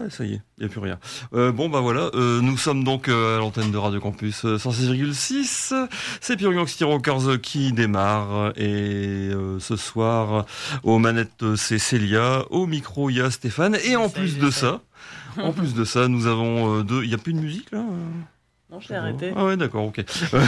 Ouais, ça y est, il n'y a plus rien. Bon, bah voilà, nous sommes donc à l'antenne de Radio Campus 106,6. C'est Pure Gangster Rockers qui démarre. Et ce soir, aux manettes, c'est Célia. Au micro, il y a Stéphane. Et en plus de ça, nous avons deux... Il n'y a plus de musique, là Non, je l'ai arrêté. Ah ouais, d'accord, ok.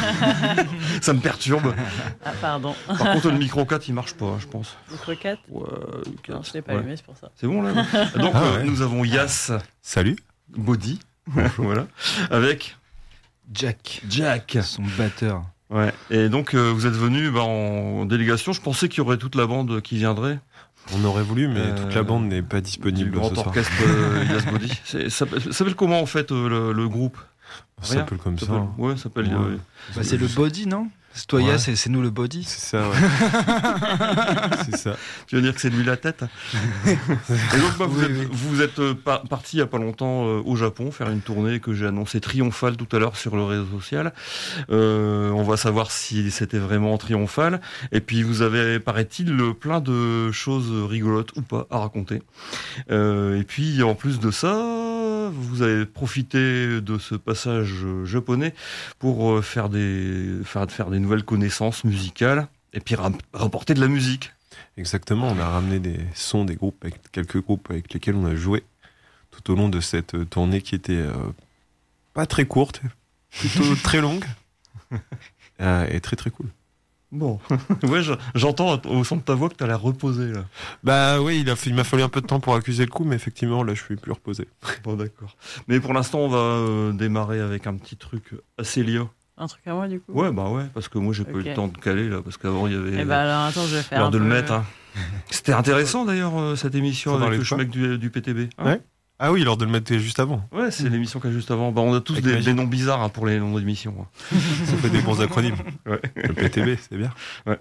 Ça me perturbe. Ah, pardon. Par contre, le micro 4, il marche pas, je pense. Micro 4 Ouais, Non, je l'ai pas allumé, c'est pour ça. C'est bon, là. Donc, nous avons Yas. Salut. Body. Voilà. Avec Jack, son batteur. Ouais. Et donc, vous êtes venu en délégation. Je pensais qu'il y aurait toute la bande qui viendrait. On aurait voulu, mais toute la bande n'est pas disponible Du grand ce soir. orchestre Yas Body. Ça s'appelle comment, en fait, le groupe? Ça s'appelle comme ça. Ouais, ça s'appelle... Ouais. Bah, c'est le body, non? C'est toi, Yas, et c'est nous le body. C'est ça, ouais. C'est ça. Tu veux dire que c'est lui la tête? Et donc, bah, vous êtes parti il n'y a pas longtemps au Japon faire une tournée que j'ai annoncée triomphale tout à l'heure sur le réseau social. On va savoir si c'était vraiment triomphal. Et puis vous avez, paraît-il, plein de choses rigolotes ou pas à raconter. Et puis en plus de ça, vous avez profité de ce passage japonais pour faire des nouvelles connaissances musicales et puis rapporter de la musique. Exactement, on a ramené des sons des groupes, quelques groupes avec lesquels on a joué tout au long de cette tournée qui était pas très courte, plutôt très longue et très très cool. Bon, ouais, j'entends au son de ta voix que t'as l'air reposé là. Bah oui, il m'a fallu un peu de temps pour accuser le coup, mais effectivement là je suis plus reposé. Bon d'accord. Mais pour l'instant on va démarrer avec un petit truc assez lié. Un truc à moi, du coup? Ouais, bah ouais, parce que moi j'ai pas eu le temps de caler là, parce qu'avant il y avait... Eh bah alors attends, je vais faire l'heure de peu... le mettre. Hein. C'était intéressant d'ailleurs cette émission avec le mec du PTB. Hein. Ouais. Ah oui, l'heure de le mettre juste avant. Ouais, c'est l'émission qu'il y a juste avant. Bah, on a tous des noms bizarres pour les noms d'émissions. Hein. Ça fait des bons acronymes. Ouais. Le PTB, c'est bien.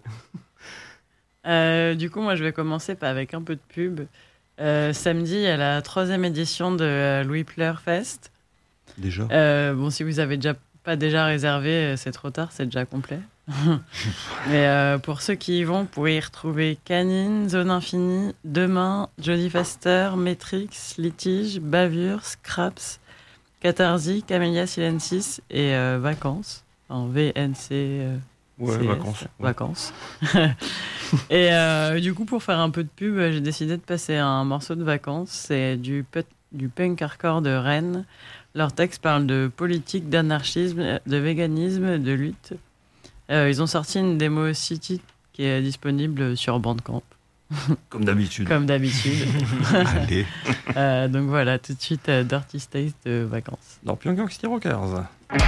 Ouais. Du coup, moi je vais commencer avec un peu de pub. Samedi, il y a la 3e édition de Louis Pleur Fest. Déjà bon, si vous avez pas déjà réservé, c'est trop tard, c'est déjà complet. Mais pour ceux qui y vont, vous pouvez y retrouver Canine, Zone Infinie, Demain, Jodie Foster, Matrix, Litige, Bavure, Scraps, Catharsis, Camellia Silensis et Vacances. En VNC. Ouais, Vacances. Vacances. Et du coup, pour faire un peu de pub, j'ai décidé de passer un morceau de Vacances. C'est du punk hardcore de Rennes. Leur texte parle de politique, d'anarchisme, de véganisme, de lutte. Ils ont sorti une démo City qui est disponible sur Bandcamp. Comme d'habitude. Comme d'habitude. Allez. Donc voilà, tout de suite, Dirty Stays de Vacances. Dans Pure Gangster Rockers.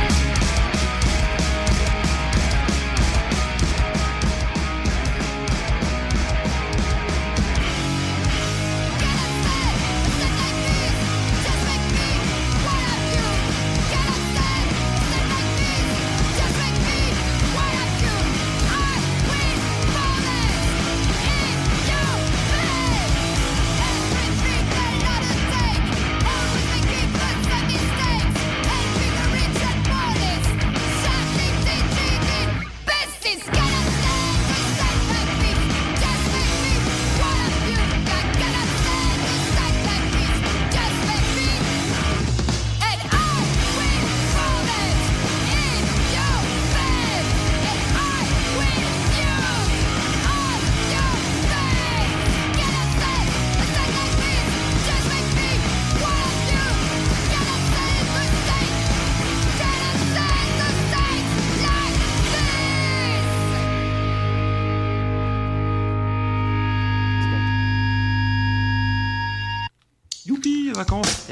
Vacances.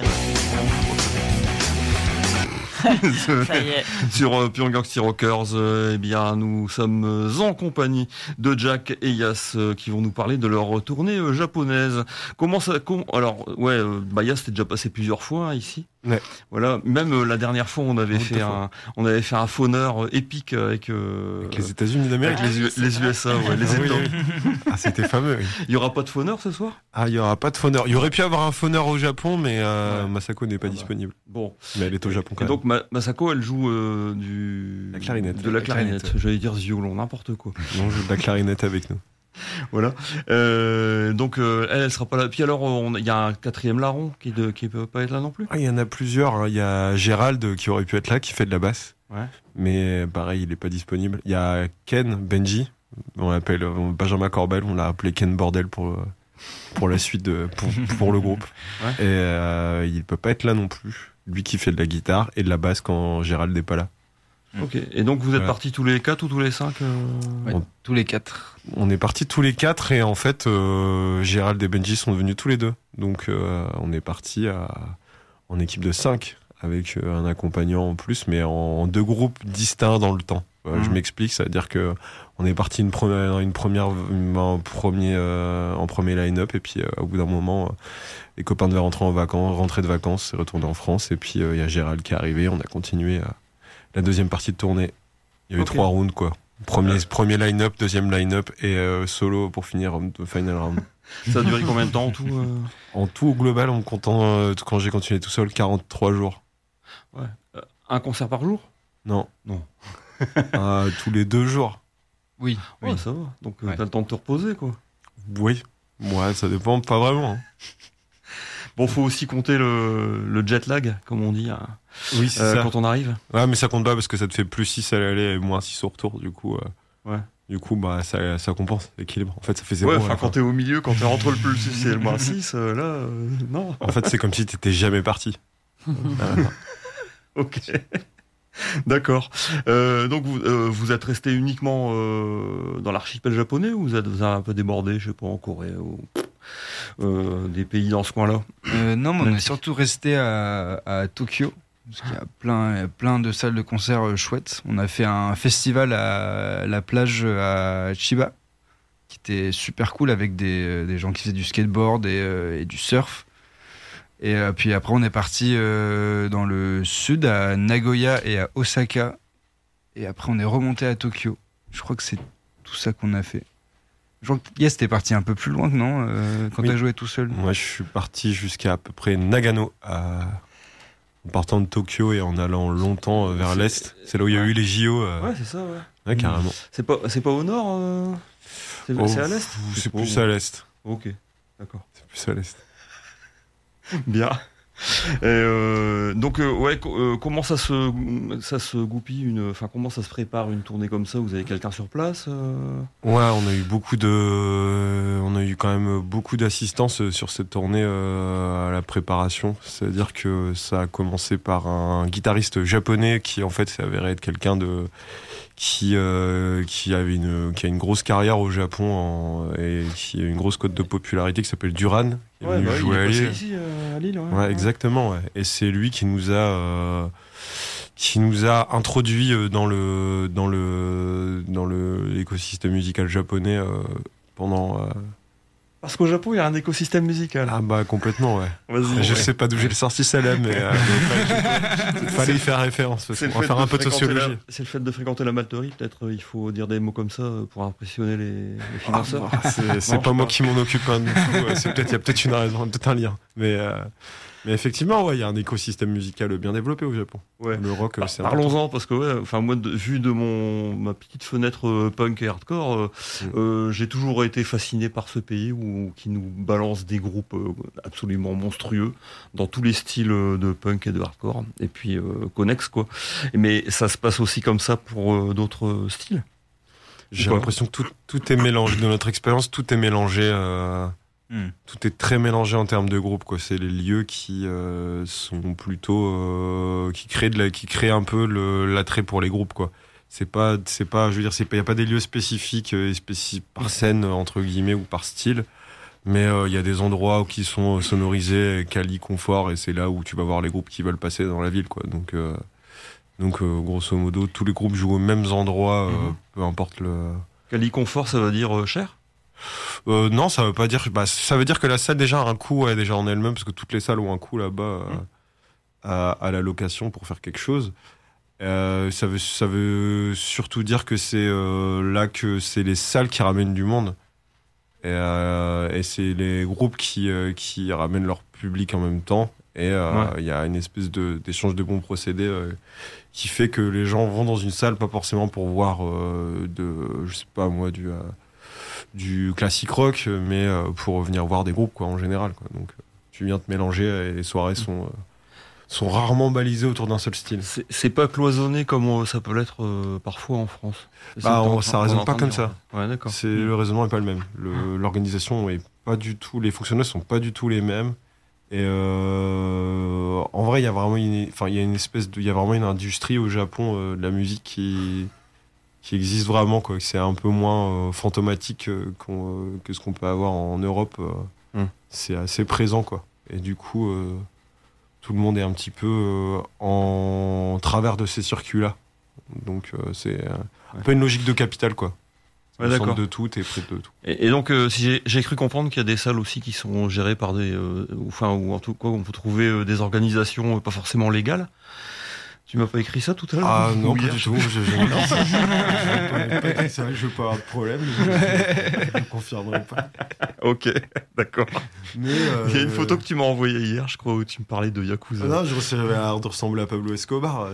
Ça y est. Sur Pure Gangster Rockers, eh bien, nous sommes en compagnie de Jack et Yas qui vont nous parler de leur tournée japonaise. Alors, ouais, Yas t'es déjà passé plusieurs fois ici. Ouais. Voilà, même la dernière fois, on avait fait un fauneur épique avec les États-Unis d'Amérique, avec les USA, ouais, les États. Oui. Ah, c'était fameux. Oui. Il y aura pas de fauneur ce soir? Ah, il y aura pas de fauneur. Il y aurait pu avoir un fauneur au Japon, mais Masako n'est pas disponible. Bon, mais elle est au Japon quand même. Donc Masako, elle joue la clarinette. De la clarinette. J'allais dire violon, n'importe quoi. Non, je joue de la clarinette avec nous. Voilà. Donc elle sera pas là. Puis alors il y a un quatrième larron qui peut pas être là non plus. Il y en a plusieurs. Hein. Il y a Gérald qui aurait pu être là, qui fait de la basse. Ouais. Mais pareil, il est pas disponible. Il y a Ken Benji, on l'appelle Benjamin Corbel, on l'a appelé Ken Bordel pour la suite pour le groupe. Ouais. Et il peut pas être là non plus. Lui qui fait de la guitare et de la basse quand Gérald n'est pas là. Ok. Et donc vous êtes partis tous les 4 ou tous les 5 Ouais, tous les 4. On est partis tous les 4 et en fait Gérald et Benji sont devenus tous les 2. Donc on est partis en équipe de 5 avec un accompagnant en plus, mais en 2 groupes distincts dans le temps. Je m'explique, ça veut dire que on est parti en premier line-up et puis au bout d'un moment les copains devaient rentrer de vacances et retourner en France et puis il y a Gérald qui est arrivé, on a continué la deuxième partie de tournée. Il y a eu 3 rounds quoi. Premier line-up, deuxième line-up et solo pour finir final round. Ça a duré combien de temps en tout En tout au global, en comptant quand j'ai continué tout seul, 43 jours. Ouais. Un concert par jour? Non. Tous les 2 jours. Oui. Ouais, ça va. Donc t'as le temps de te reposer quoi. Oui. Ouais, ça dépend pas vraiment. Hein. Bon, faut aussi compter le jet lag, comme on dit, oui, c'est ça. quand on arrive. Ouais, mais ça compte pas parce que ça te fait plus 6 à l'aller et moins 6 au retour, du coup. Ouais. Du coup, bah, ça compense l'équilibre. En fait, ça fait 0. Ouais, enfin, quand t'es au milieu, quand t'es entre le plus 6 et le moins 6, là, non. En fait, c'est comme si t'étais jamais parti. Ok. D'accord. Donc vous êtes resté uniquement dans l'archipel japonais ou vous avez un peu débordé, je sais pas, en Corée ou des pays dans ce coin-là? Non, mais on est surtout resté à Tokyo. Parce qu'il y a plein de salles de concert chouettes. On a fait un festival à la plage à Chiba, qui était super cool avec des gens qui faisaient du skateboard et du surf. Et puis après, on est parti dans le sud, à Nagoya et à Osaka. Et après, on est remonté à Tokyo. Je crois que c'est tout ça qu'on a fait. Je crois que Yes, t'es parti un peu plus loin, non quand t'as joué tout seul. Moi, je suis parti jusqu'à peu près Nagano, en partant de Tokyo et en allant longtemps vers l'est. C'est là où il y a eu les JO. Ouais, c'est ça, ouais. Ouais, carrément. C'est pas au nord c'est à l'est? C'est plus à l'est. Ok, d'accord. C'est plus à l'est. Bien. Donc comment ça se goupille comment ça se prépare une tournée comme ça? Vous avez quelqu'un sur place? Ouais, on a eu quand même beaucoup d'assistance sur cette tournée à la préparation. C'est-à-dire que ça a commencé par un guitariste japonais qui en fait s'est avéré être quelqu'un qui a une grosse carrière au Japon et qui a une grosse cote de popularité qui s'appelle Duran. Il est venu jouer à Lille. Ici, à Lille. Ouais, exactement. Ouais. Et c'est lui qui nous a introduit dans l'écosystème musical japonais pendant. Parce qu'au Japon, il y a un écosystème musical. Ah bah complètement, ouais. Vas-y, je sais pas d'où j'ai sorti celle-là, mais il fallait y faire référence. Parce qu'on va faire un peu de sociologie. C'est le fait de fréquenter la malterie, peut-être il faut dire des mots comme ça pour impressionner les financeurs. C'est pas moi qui m'en occupe du tout. Il y a peut-être une raison, peut-être un lien. Mais effectivement, ouais, il y a un écosystème musical bien développé au Japon. Ouais. Le rock, c'est parlons-en parce que moi, vu de ma petite fenêtre punk et hardcore, j'ai toujours été fasciné par ce pays qui nous balance des groupes absolument monstrueux dans tous les styles de punk et de hardcore. Et puis connexes quoi. Mais ça se passe aussi comme ça pour d'autres styles. J'ai l'impression que tout est mélangé. De notre expérience, tout est mélangé. Tout est très mélangé en termes de groupe, quoi. C'est les lieux qui sont plutôt qui créent un peu l'attrait pour les groupes, quoi. C'est pas, je veux dire, il y a pas des lieux spécifiques par scène entre guillemets ou par style, mais il y a des endroits qui sont sonorisés, quali, confort, et c'est là où tu vas voir les groupes qui veulent passer dans la ville, quoi. Donc grosso modo, tous les groupes jouent aux mêmes endroits, peu importe le. Quali, confort, ça veut dire cher? Non, ça veut pas dire. Ça veut dire que la salle déjà a un coût, déjà en elle-même, parce que toutes les salles ont un coût là-bas à la location pour faire quelque chose. Ça veut surtout dire que c'est là que c'est les salles qui ramènent du monde et c'est les groupes qui ramènent leur public en même temps. Et il y a une espèce d'échange de bons procédés qui fait que les gens vont dans une salle pas forcément pour voir je sais pas moi du classique rock, mais pour venir voir des groupes, quoi, en général, quoi. Donc, tu viens te mélanger et les soirées sont rarement balisées autour d'un seul style. C'est pas cloisonné comme ça peut l'être parfois en France. Ça raisonne pas comme ça. Ouais, d'accord. Le raisonnement est pas le même. L'organisation est pas du tout, les fonctionnaires sont pas du tout les mêmes. Et en vrai, il y a vraiment il y a vraiment une industrie au Japon de la musique qui existe vraiment, quoi. C'est un peu moins fantomatique que ce qu'on peut avoir en Europe. C'est assez présent, quoi. Et du coup, tout le monde est un petit peu en travers de ces circuits-là. Donc c'est un peu une logique de capital, quoi. Ouais, au d'accord. centre de tout, t'es près de tout. Et donc, si j'ai cru comprendre qu'il y a des salles aussi qui sont gérées par ou en tout cas, on peut trouver des organisations pas forcément légales. Tu m'as pas écrit ça tout à l'heure? Ah non, pas hier, du tout. Je veux pas avoir de problème. Je ne confirmerai pas. Ok, d'accord. Mais Il y a une photo que tu m'as envoyée hier, je crois, où tu me parlais de Yakuza. Non, je ressemblais à Pablo Escobar.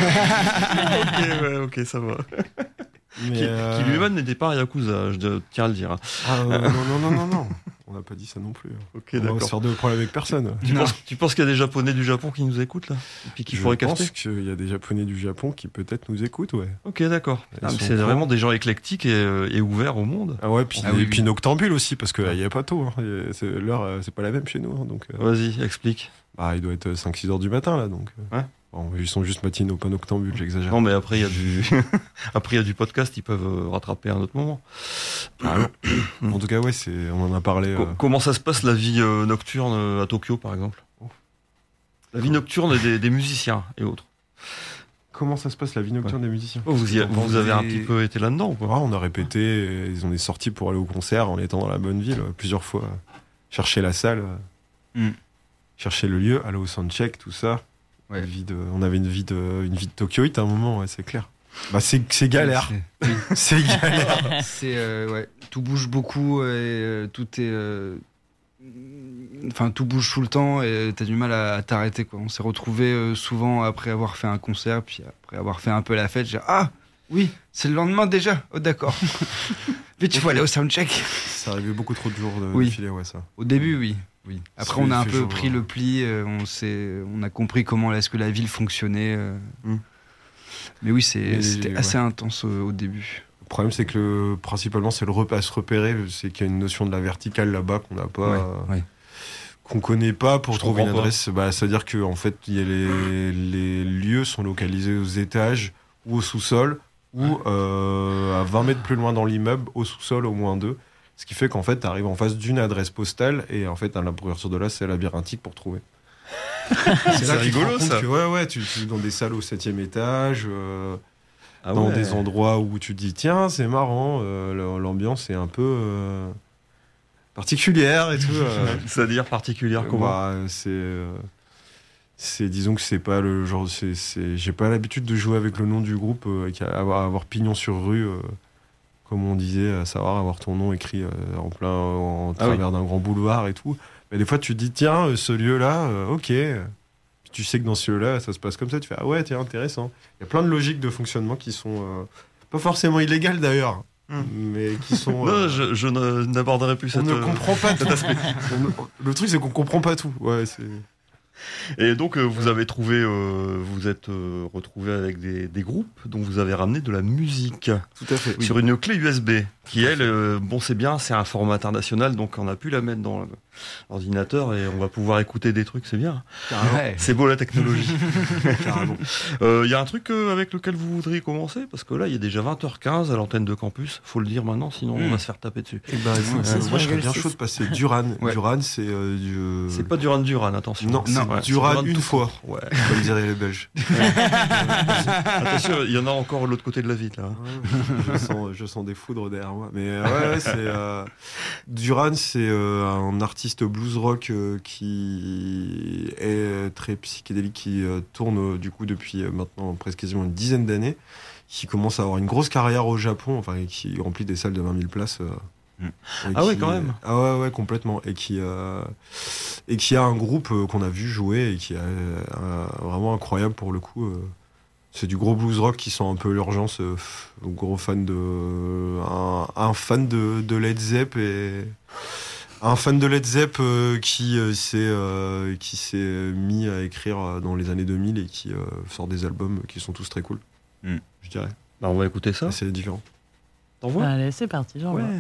Ok, ça va. Mais Qui lui-même n'était pas un Yakuza, je tiens à le dire. Ah non. On n'a pas dit ça non plus. Ok, On va d'accord. se faire de problème avec personne. Tu penses qu'il y a des Japonais du Japon qui nous écoutent là? Et puis qui Je pourraient pense capter? qu'il y a des Japonais du Japon qui peut-être nous écoutent, ouais. Ok, d'accord. Ils sont C'est cool. vraiment des gens éclectiques et ouverts au monde. Ah ouais, puis, Ah oui, et puis oui. Noctambule aussi, parce qu'il n'y a pas tôt. Hein. L'heure, c'est pas la même chez nous. Hein, donc, Vas-y, explique. il doit être 5-6 heures du matin, là. Donc, Ouais. Bon, ils sont juste matinaux, pas Noctambule, j'exagère. Non, mais après, il y a du après, il y a du podcast, ils peuvent rattraper à un autre moment. Ah non. En tout cas, ouais, on en a parlé. Comment ça se passe la vie nocturne à Tokyo, par exemple? La vie nocturne des musiciens et autres. Comment ça se passe la vie nocturne des musiciens? Vous avez un petit peu été là-dedans ou pas? On a répété, et on est sortis pour aller au concert en étant dans la bonne ville plusieurs fois. Chercher la salle, chercher le lieu, aller au soundcheck, tout ça. Ouais. On avait une vie de Tokyoïte à un moment, ouais, c'est clair. C'est galère. C'est galère. Ouais, tout bouge beaucoup et tout est. Enfin, tout bouge tout le temps et t'as du mal à t'arrêter, quoi. On s'est retrouvés souvent après avoir fait un concert, puis après avoir fait un peu la fête. Ah oui, c'est le lendemain déjà. Oh d'accord. Vite, il faut aller au soundcheck. Ça arrivait beaucoup trop de jours Oui. d'affilée, ouais, ça. Au début, oui. Après, on a un peu jour, pris le pli. On a compris comment est-ce que la ville fonctionnait. Mais oui, c'était assez intense au début. Le problème, c'est que principalement, c'est à se repérer. C'est qu'il y a une notion de la verticale là-bas qu'on n'a pas, qu'on connaît pas pour trouver une adresse. C'est-à-dire que en fait, les lieux sont localisés aux étages ou au sous-sol ou à 20 mètres plus loin dans l'immeuble, au sous-sol au moins 2. Ce qui fait qu'en fait, tu arrives en face d'une adresse postale et en fait, à la partir de là, c'est labyrinthique pour trouver. C'est rigolo ça. Tu dans des salles au 7e étage, dans des endroits où tu te dis tiens, c'est marrant, l'ambiance est un peu particulière et tout. C'est-à-dire particulière comment? Disons que c'est pas le genre. J'ai pas l'habitude de jouer avec le nom du groupe, avoir pignon sur rue. Comme on disait, à savoir avoir ton nom écrit en travers d'un grand boulevard et tout. Mais des fois, tu te dis, tiens, ce lieu-là, ok. Puis tu sais que dans ce lieu-là, ça se passe comme ça. Tu fais, ah ouais, tiens, intéressant. Il y a plein de logiques de fonctionnement qui sont pas forcément illégales d'ailleurs, mais qui sont. Non, je n'aborderai plus on cette. ne comprend pas tout. Le truc, c'est qu'on comprend pas tout. Ouais, c'est. Et donc vous avez trouvé, vous êtes retrouvé avec des groupes dont vous avez ramené de la musique Tout à fait. sur une clé USB qui elle, c'est bien, c'est un format international donc on a pu la mettre dans l'ordinateur et on va pouvoir écouter des trucs, c'est bien. Ouais. C'est beau la technologie. Carrément. Il y a un truc avec lequel vous voudriez commencer parce que là il est déjà 20h15 à l'antenne de campus, faut le dire maintenant sinon on va se faire taper dessus. Et moi je serais bien chaud de passer Duran. Ouais. Duran, c'est C'est pas Duran Duran, attention. Non, c'est Ouais, Duran c'est une fois. Ouais. Comme diraient les Belges. Attention, il y en a encore de l'autre côté de la ville là. Je sens des foudres derrière moi. Mais c'est Duran, c'est un artiste blues rock qui est très psychédélique, qui tourne du coup depuis maintenant presque quasiment une dizaine d'années, qui commence à avoir une grosse carrière au Japon, enfin qui remplit des salles de 20 000 places. Ouais, quand même. Ah ouais, complètement. Et qui a un groupe qu'on a vu jouer et qui est vraiment incroyable pour le coup. C'est du gros blues rock qui sent un peu l'urgence. Gros fan de. Un fan de Led Zepp et. Un fan de Led Zepp qui s'est mis à écrire dans les années 2000 et qui sort des albums qui sont tous très cool. Je dirais. Bah, on va écouter ça. C'est différent. T'envoies ? Allez, c'est parti, j'envoie. Ouais.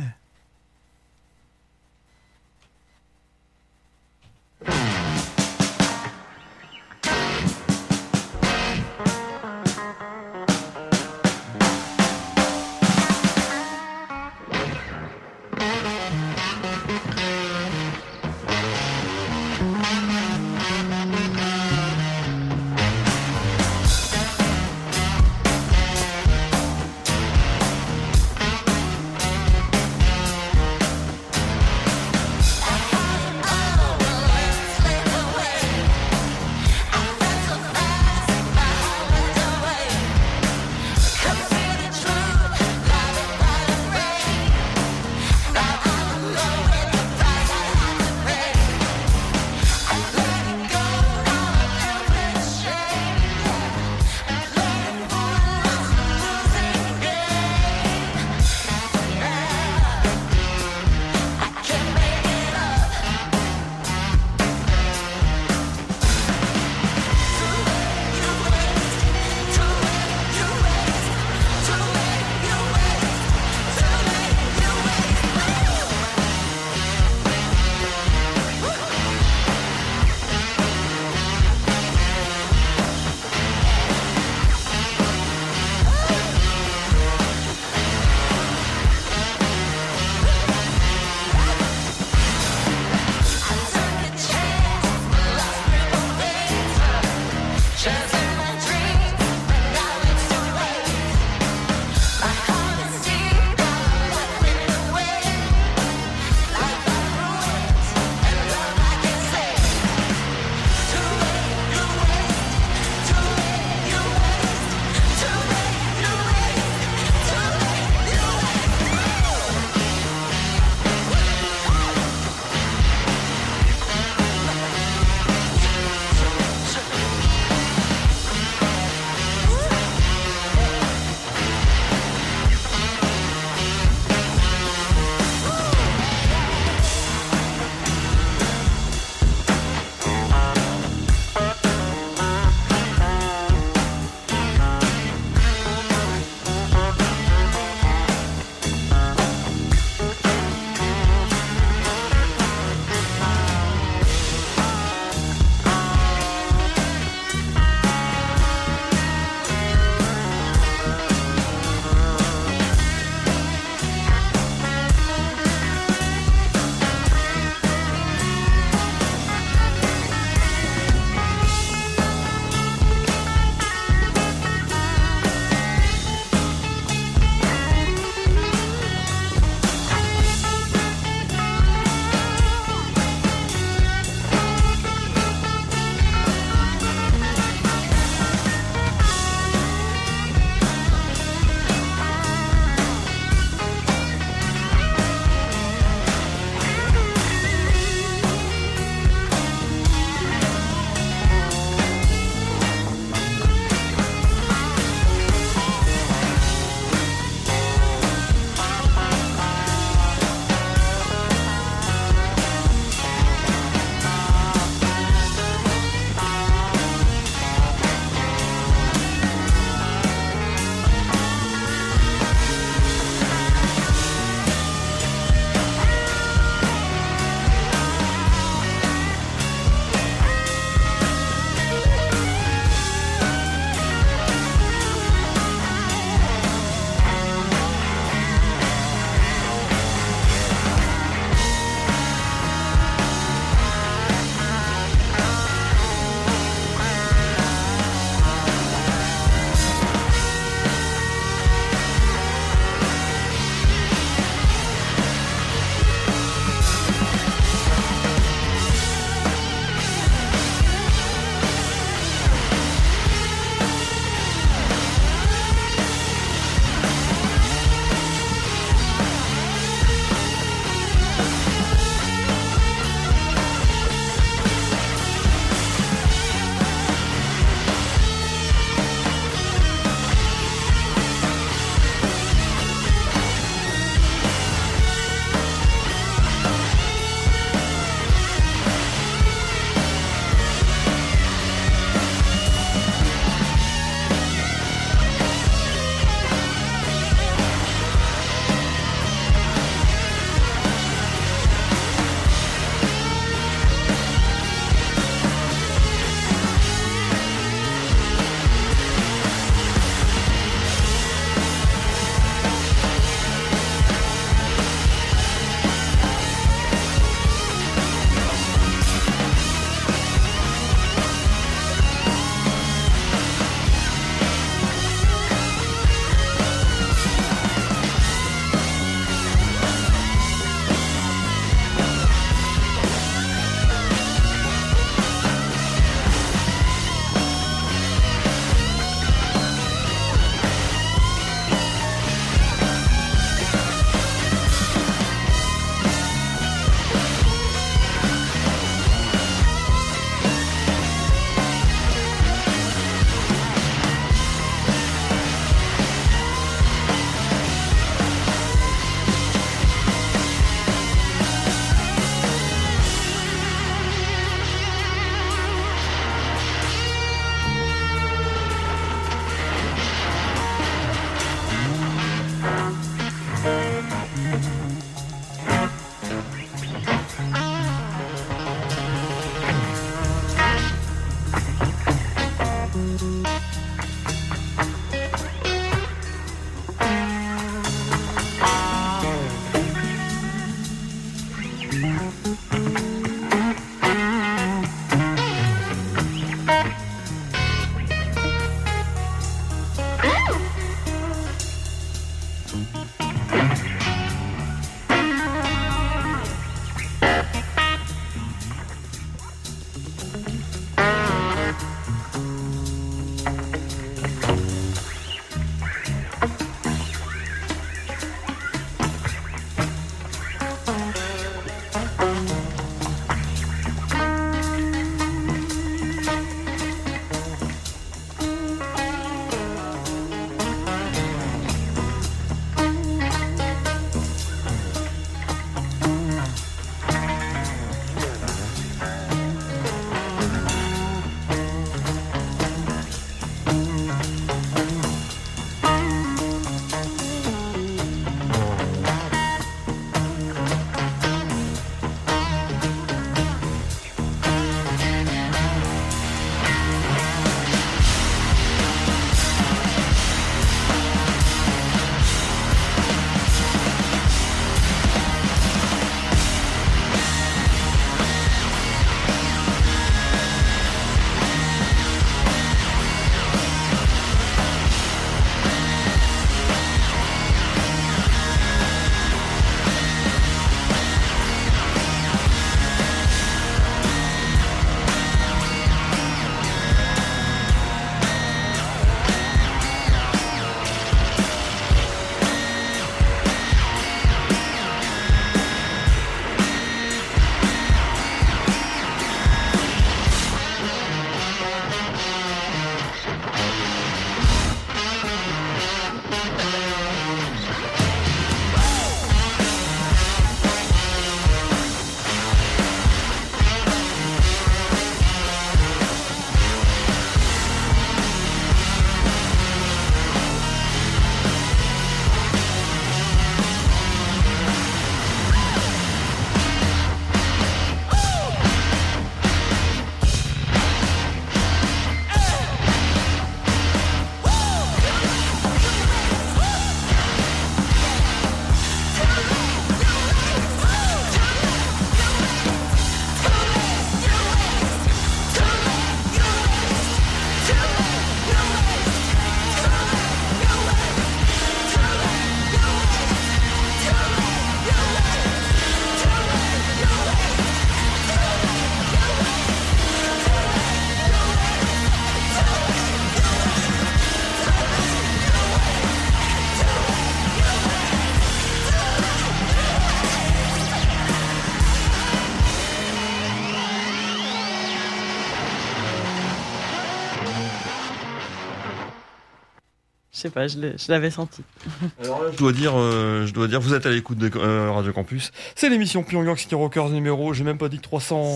Je sais pas, je l'avais senti. Alors là, je dois dire, vous êtes à l'écoute de Radio Campus. C'est l'émission Pyongyang City Rockers numéro, j'ai même pas dit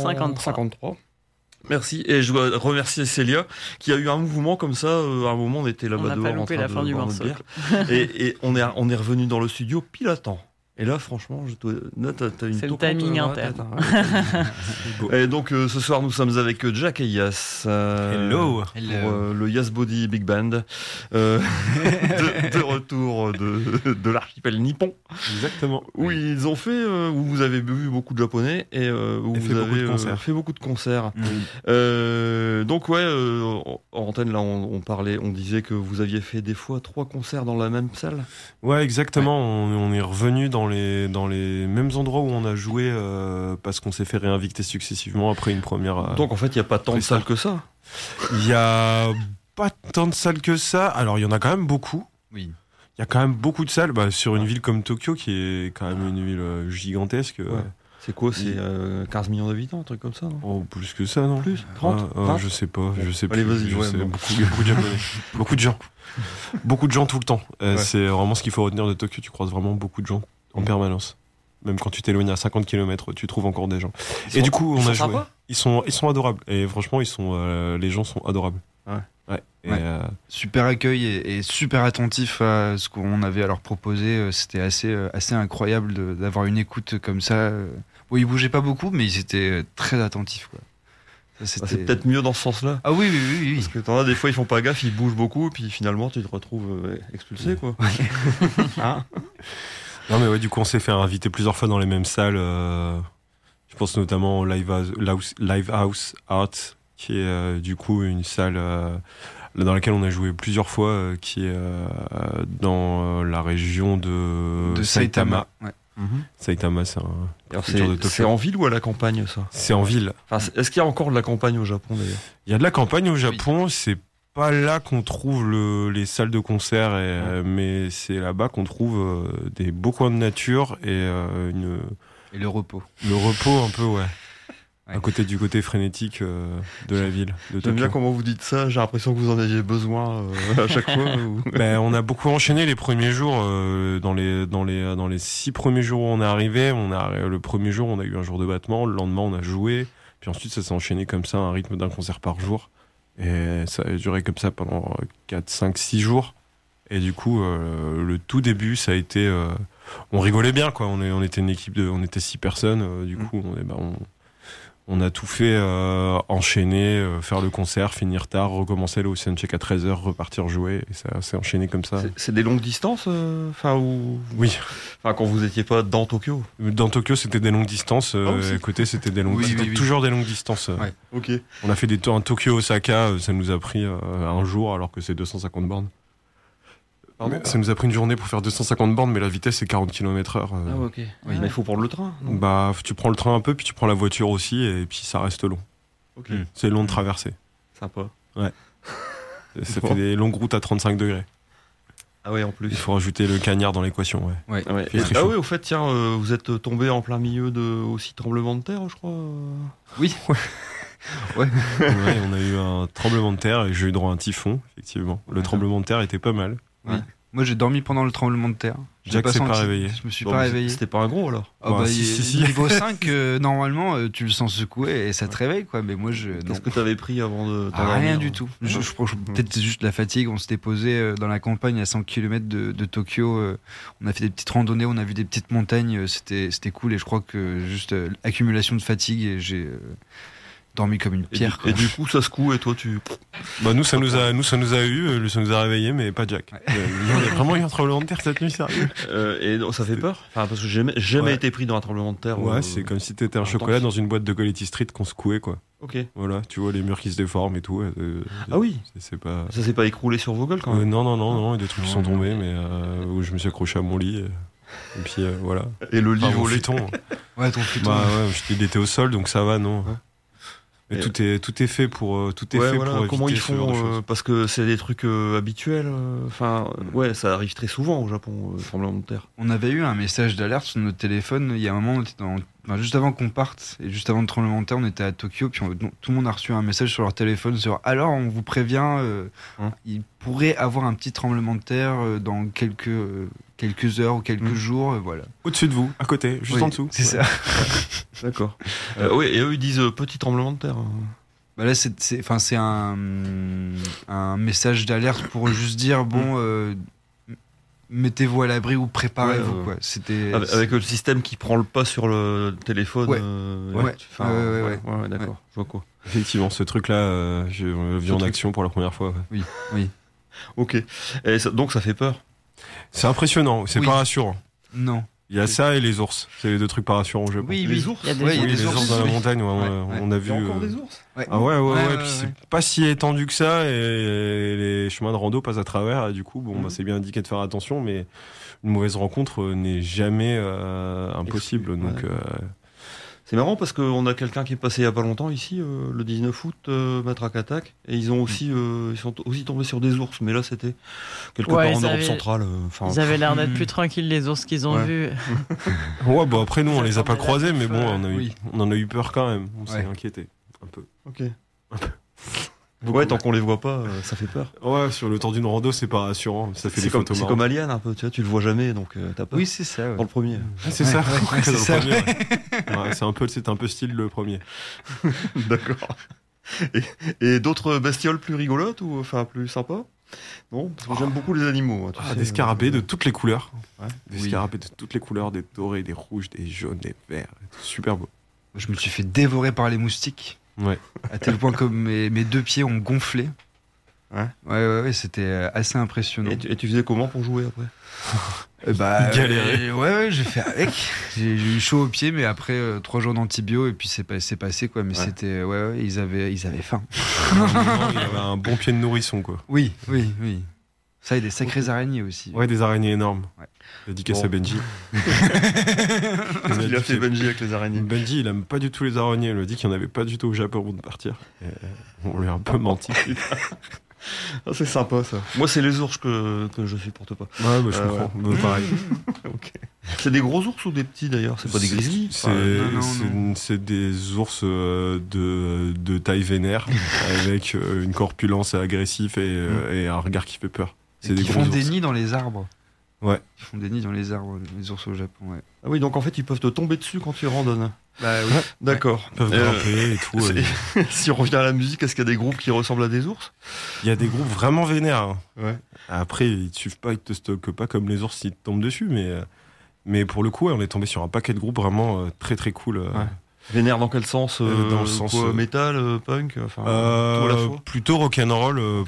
353. Merci, et je dois remercier Célia qui a eu un mouvement comme ça. À un moment, on était là-bas dehors en train la fin du boire morceau. notre bière. et on est revenu dans le studio pile à temps. Et là, franchement, t'as une c'est le toquante timing dans la interne. tête, hein. Et donc, ce soir, nous sommes avec Jack et Yas. Hello. Pour le Yas Body Big Band. De retour de l'archipel nippon. Exactement. Où ils ont fait, où vous avez vu beaucoup de japonais et où vous avez fait beaucoup de concerts. Donc, ouais, en antenne, là, on disait que vous aviez fait des fois 3 concerts dans la même salle. Ouais, exactement. Ouais. On est revenu dans les mêmes endroits où on a joué parce qu'on s'est fait réinviter successivement après une première. Donc en fait, il n'y a pas tant de salles que ça. Il n'y a pas tant de salles que ça. Alors il y en a quand même beaucoup. Oui. Il y a quand même beaucoup de salles sur une ville comme Tokyo qui est quand même une ville gigantesque. Ouais. C'est quoi? C'est 15 millions d'habitants, un truc comme ça, non? Oh, plus que ça, non? Plus 30? Je sais pas. Je sais Allez, plus. vas-y, Je sais, beaucoup de japonais. Beaucoup de gens. Beaucoup de gens tout le temps. C'est vraiment ce qu'il faut retenir de Tokyo. Tu croises vraiment beaucoup de gens en permanence. Même quand tu t'éloignes à 50 km, tu trouves encore des gens. Du coup, on a joué. Ils sont adorables. Et franchement, les gens sont adorables. Ouais. Et, Ouais. Super accueil et super attentif à ce qu'on avait à leur proposer. C'était assez incroyable d'avoir une écoute comme ça. Bon, ils bougeaient pas beaucoup, mais ils étaient très attentifs, quoi. Ça, Bah, c'est peut-être mieux dans ce sens-là. Ah oui. Parce que t'en as des fois, ils font pas gaffe, ils bougent beaucoup, puis finalement, tu te retrouves expulsé, quoi. Hein Non, mais ouais, du coup, on s'est fait inviter plusieurs fois dans les mêmes salles. Je pense notamment au Live House Art, qui est du coup une salle dans laquelle on a joué plusieurs fois, qui est dans la région de Saitama. Ouais. Saitama, c'est un Alors, préfecture de Tokyo. c'est en ville ou à la campagne, ça? C'est en ville. Enfin, est-ce qu'il y a encore de la campagne au Japon, d'ailleurs? Il y a de la campagne au Japon, c'est pas là qu'on trouve les salles de concert, mais c'est là-bas qu'on trouve des beaux coins de nature et Et le repos. le repos un peu, ouais. À côté du côté frénétique de la ville de J'aime bien Tokyo. comment vous dites ça, j'ai l'impression que vous en aviez besoin à chaque fois. Ben, on a beaucoup enchaîné les premiers jours. Dans les 6 premiers jours où on est arrivé, le premier jour on a eu un jour de battement, le lendemain on a joué, puis ensuite ça s'est enchaîné comme ça, un rythme d'un concert par jour. Et ça a duré comme ça pendant 4, 5, 6 jours. Et du coup, le tout début, ça a été... on rigolait bien, quoi. On était une équipe on était 6 personnes. Du coup, on a tout fait, enchaîner, faire le concert, finir tard, recommencer le soundcheck à 13h, repartir jouer. Et ça s'est enchaîné comme ça. C'est des longues distances, enfin, Oui. Enfin, quand vous étiez pas dans Tokyo. Dans Tokyo, c'était des longues distances. aussi. À côté, c'était des longues Oui, distances. oui. Toujours des longues distances. Ouais. Ok. On a fait un Tokyo-Osaka, ça nous a pris un jour alors que c'est 250 bornes. Pardon. Ça nous a pris une journée pour faire 250 bornes, mais la vitesse c'est 40 km/h. Ah, ok. Oui. Mais il faut prendre le train. non Bah, tu prends le train un peu, puis tu prends la voiture aussi, et puis ça reste long. Ok. C'est long de traverser. Sympa. Ça Bon. fait des longues routes à 35 degrés. Ah ouais, en plus. Il faut rajouter le cagnard dans l'équation, ouais. Ouais. Ouais. Il fait très Ah chaud. oui, au fait, tiens, vous êtes tombé en plein milieu de aussi tremblement de terre, je crois. Oui. Ouais, on a eu un tremblement de terre et j'ai eu droit à un typhon, effectivement. Le tremblement de terre était pas mal. Moi, j'ai dormi pendant le tremblement de terre. J'ai Jack s'est pas senti. réveillé. Je me suis Bon, pas mais réveillé. C'était pas un gros alors. Ah Bah, bah, si. Niveau 5, normalement, tu le sens secouer et ça te réveille, quoi. Mais moi, non. Qu'est-ce que t'avais pris avant de Ah, t'endormir? rien du tout. Je pense que peut-être c'est juste la fatigue. On s'était posé dans la campagne à 100 km de Tokyo. On a fait des petites randonnées, on a vu des petites montagnes. C'était cool et je crois que juste accumulation de fatigue et j'ai dormi comme une pierre. Et du coup, ça secoue et toi, tu. Bah, nous, ça nous a eu, ça nous a réveillé, mais pas Jack. Ouais. Il y a vraiment eu un tremblement de terre cette nuit, sérieux. Et non, ça fait peur. Enfin, parce que j'ai jamais Ouais. été pris dans un tremblement de terre. Ouais, c'est comme si t'étais un intense. chocolat dans une boîte de Coletti Street qu'on secouait, quoi. Ok. Voilà, tu vois les murs qui se déforment et tout. Ah oui. C'est pas. Ça s'est pas écroulé sur vos gueules quand même. Non, il y a des trucs qui sont Non. tombés, mais où je me suis accroché à mon lit. Et puis voilà. Et le lit Enfin, mon volé. futon. Ouais, ton futon. Bah ouais, il était au sol, donc ça va, non. Ouais. Mais Et- tout est fait pour Ouais, pour voilà. Comment éviter ils ce genre de font choses. parce que c'est des trucs habituels. Enfin, ouais, ça arrive très souvent au Japon, tremblement de terre. On avait eu un message d'alerte sur notre téléphone. Il y a un moment, on était juste avant qu'on parte et juste avant le tremblement de terre, on était à Tokyo. Puis tout le monde a reçu un message sur leur téléphone sur alors on vous prévient, il pourrait avoir un petit tremblement de terre dans quelques heures ou quelques jours. Voilà. Au-dessus de vous, à côté, juste Oui, en dessous. C'est Ouais. ça. D'accord. Oui, et eux ils disent petit tremblement de terre. Bah là, c'est un message d'alerte pour juste dire bon, mettez-vous à l'abri ou préparez-vous. Ouais, Quoi. C'était Avec le système qui prend le pas sur le téléphone. Ouais. Ouais. Enfin, Ouais. d'accord. Je vois quoi. Effectivement, ce truc-là, j'ai vu en truc. action pour la première fois. Ouais. Oui. Ok. Et donc ça fait peur. C'est impressionnant, c'est Oui. pas rassurant. Non. Il y a ça et les ours. C'est les deux trucs pas rassurants au Japon. Oui, Les oui. ours. Il y a des Ouais, ours. Oui, les ours dans la oui. montagne, ouais, Ouais. on a Il y vu. a encore des ours. Ouais. Ah ouais, Ouais, puis ouais. c'est pas si étendu que ça et les chemins de rando passent à travers et du coup, bon, bah, c'est bien indiqué de faire attention, mais une mauvaise rencontre n'est jamais impossible. Exclu, Donc, ouais. C'est marrant parce qu'on a quelqu'un qui est passé il y a pas longtemps ici, le 19 août, Matraque Attack, et ils ont aussi, ils sont aussi tombés sur des ours, mais là c'était quelque Ouais, part en ils Europe avaient- centrale. Ils avaient l'air d'être Hmm. plus tranquilles, les ours qu'ils ont Ouais. vus. ouais, bon, après, nous, on les a pas Attendez, croisés, là, mais bon, oui. on en a eu peur quand même. On s'est Ouais. inquiété un peu. Ok. Ouais, tant qu'on les voit pas, ça fait peur. Ouais, sur le temps d'une rando, c'est pas rassurant. Ça fait des comme, photos c'est marrantes. comme Alien un peu, tu vois, tu le vois jamais, donc t'as peur. Oui, c'est ça. ouais. Dans le premier. Ah, c'est Ouais, ça, ouais, c'est c'est le ça, premier, ouais. Ouais, c'est un peu style le premier. D'accord. Et d'autres bestioles plus rigolotes ou enfin plus sympas? Non, parce que j'aime beaucoup les animaux. Hein, tu sais, des scarabées de toutes les couleurs. Ouais. Des scarabées de toutes les couleurs, des dorés, des rouges, des jaunes, des verts. Super beau. Je me suis fait dévorer par les moustiques. Ouais. À tel point que mes 2 pieds ont gonflé. Ouais. Ouais, c'était assez impressionnant. Et tu faisais comment pour jouer après? Galérer. Ouais, j'ai fait avec. J'ai eu chaud aux pieds, mais après 3 jours d'antibio et puis c'est passé quoi. Mais c'était ils avaient faim. Il avait un bon pied de nourrisson quoi. Oui. Ça et des sacrées araignées aussi. Ouais, des araignées énormes. Ouais. Dédicace à Benji. Il a fait Benji avec les araignées. Benji, il aime pas du tout les araignées. Il m'a dit qu'il n'y en avait pas du tout au Japon avant de partir. Et on lui a un peu menti. Ah, c'est sympa ça. Moi, c'est les ours que je supporte pas. Ouais, je comprends. Ouais. Pareil. Okay. C'est des gros ours ou des petits d'ailleurs? C'est pas des grizzlies? C'est des ours de taille vénère avec une corpulence agressive et un regard qui fait peur. C'est des gros ours. Ils font des nids dans les arbres. Ouais. Ils font des nids dans les arbres, les ours au Japon. Ouais. Ah oui, donc en fait, ils peuvent te tomber dessus quand tu randonnes. Bah oui. D'accord. Ils peuvent grimper et tout. Si on revient à la musique, est-ce qu'il y a des groupes qui ressemblent à des ours? Il y a des groupes vraiment vénères. Hein. Ouais. Après, ils te suivent pas, ils te stockent pas comme les ours s'ils te tombent dessus, mais pour le coup, on est tombé sur un paquet de groupes vraiment très très cool. Ouais. Vénère dans quel sens? Dans le sens métal, punk, enfin tout à la fois. Plutôt rock'n'roll,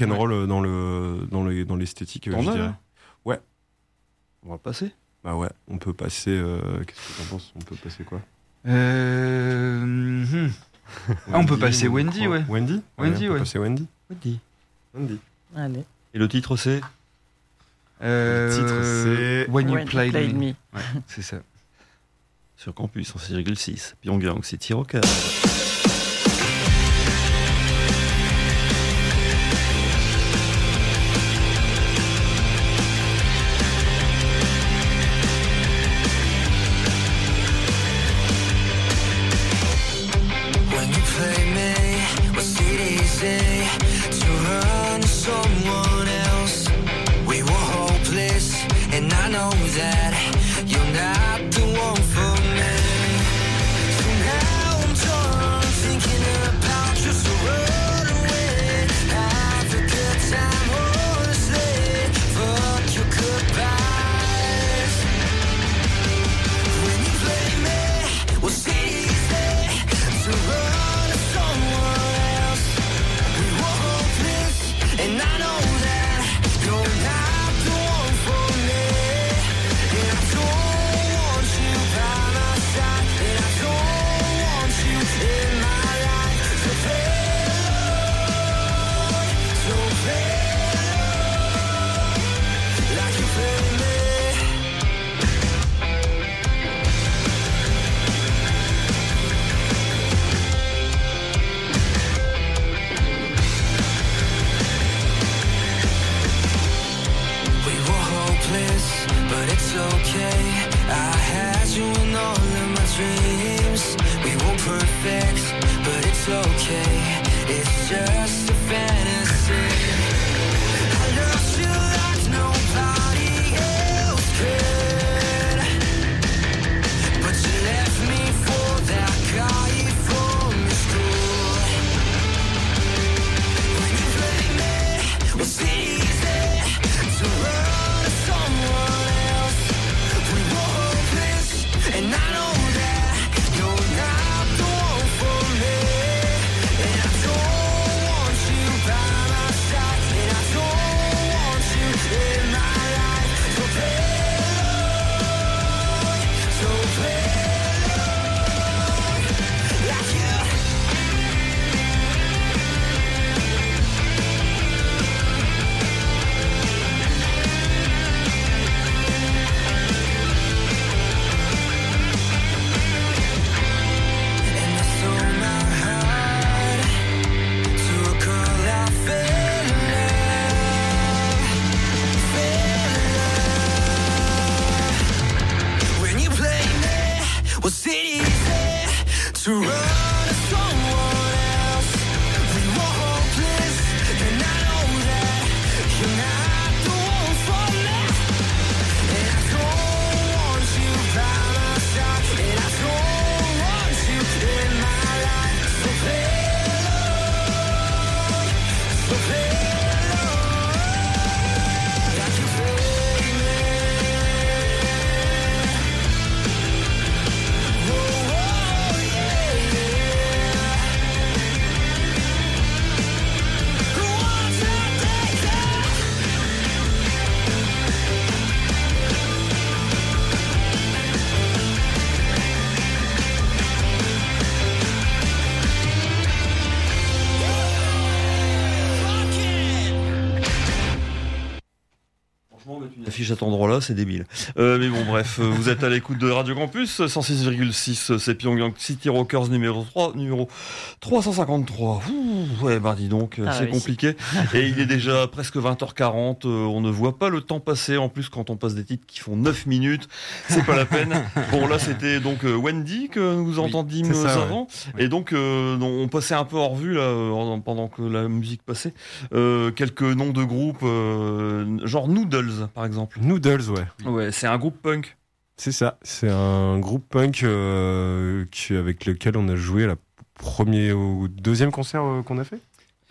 dans l'esthétique, je dirais. Ouais. On va passer. Bah ouais, on peut passer. Qu'est-ce que t'en penses? On peut passer quoi? On peut passer Wendy, ouais. Wendy, ouais. On peut passer Wendy. Wendy. Allez. Et le titre c'est? Le titre c'est When You Played Me. Me. Ouais, c'est ça. Sur Campus en 6,6. Pyongyang City Rocker. affiche à cet endroit-là, c'est débile. Mais bon, bref, vous êtes à l'écoute de Radio Campus, 106,6, c'est Pyongyang City Rockers numéro 353. Ouh, ouais, bah dis donc, c'est compliqué. Et il est déjà presque 20h40, on ne voit pas le temps passer. En plus, quand on passe des titres qui font 9 minutes, c'est pas la peine. Bon, là, c'était donc Wendy que nous entendîmes avant. Ouais. Et donc, on passait un peu en revue là, pendant que la musique passait. Quelques noms de groupes, genre Noodles, par exemple. Noodles, ouais. Ouais, c'est un groupe punk. C'est ça, c'est un groupe punk avec lequel on a joué la premier ou deuxième concert qu'on a fait.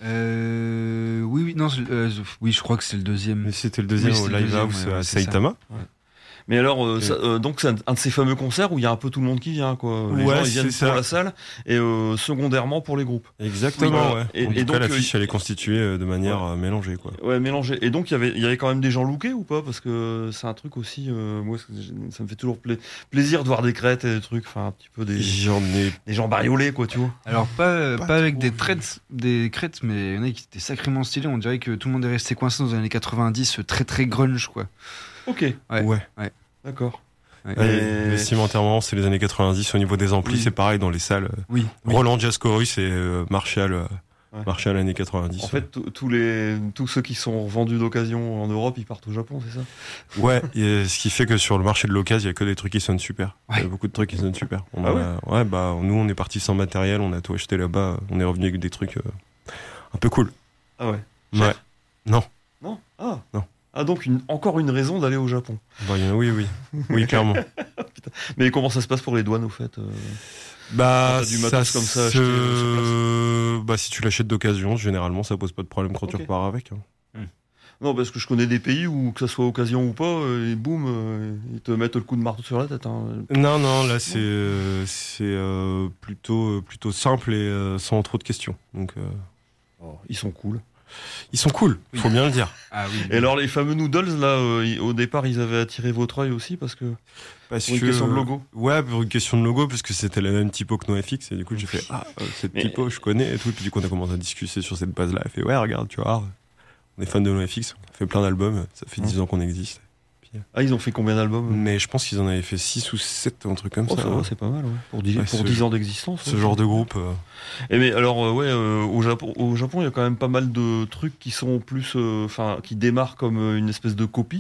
Oui, je crois que c'est le deuxième. Mais c'était le deuxième au Live House à Saitama. Ouais. Mais alors, donc c'est un de ces fameux concerts où il y a un peu tout le monde qui vient, quoi. Les gens ils viennent pour la salle et secondairement pour les groupes. Exactement. Ouais. Et donc l'affiche elle est constituée de manière mélangée, quoi. Ouais, mélangée. Et donc il y avait quand même des gens lookés ou pas, parce que c'est un truc aussi. Moi, ça me fait toujours plaisir de voir des crêtes et des trucs, enfin un petit peu des gens bariolés, quoi, tu vois. Alors pas avec des crêtes, mais il y en a qui étaient sacrément stylés. On dirait que tout le monde est resté coincé dans les années 90, très très grunge, quoi. Ok. Ouais. D'accord. Vestimentairement, c'est les années 90. Au niveau des amplis, c'est pareil dans les salles. Roland Jazz Chorus et Marshall années 90. En fait, tous ceux qui sont vendus d'occasion en Europe, ils partent au Japon, c'est ça? Ouais. Ce qui fait que sur le marché de l'occasion, il y a que des trucs qui sonnent super. Il y a beaucoup de trucs qui sonnent super. Nous, on est parti sans matériel, on a tout acheté là-bas. On est revenu avec des trucs un peu cool. Ah ouais. Ouais. Non. Ah. Non. Ah, donc encore une raison d'aller au Japon. Oui, clairement. Mais comment ça se passe pour les douanes, au fait du matos comme ça acheté sur place. Si tu l'achètes d'occasion, généralement, ça pose pas de problème quand tu repars avec. Non, parce que je connais des pays où, que ça soit occasion ou pas, et boum, ils te mettent le coup de marteau sur la tête. Non, là, c'est plutôt simple et sans trop de questions. Donc, ils sont cool. Ils sont cool, faut bien le dire. Ah oui. Et alors les fameux Noodles là, au départ ils avaient attiré votre œil aussi parce que une question de logo. Ouais, pour une question de logo, parce que c'était la même typo que NoFX et du coup j'ai fait cette typo je connais et tout. Et puis du coup on a commencé à discuter sur cette base là. Et fait regarde, tu vois, on est fan de NoFX, on a fait plein d'albums, ça fait 10 ans qu'on existe. Ah, ils ont fait combien d'albums? Mais je pense qu'ils en avaient fait 6 ou 7, un truc comme ça. Ça va, c'est pas mal, pour 10 ans d'existence. Ce genre de groupe. Et mais alors, au Japon, il y a quand même pas mal de trucs qui sont plus, qui démarrent comme une espèce de copie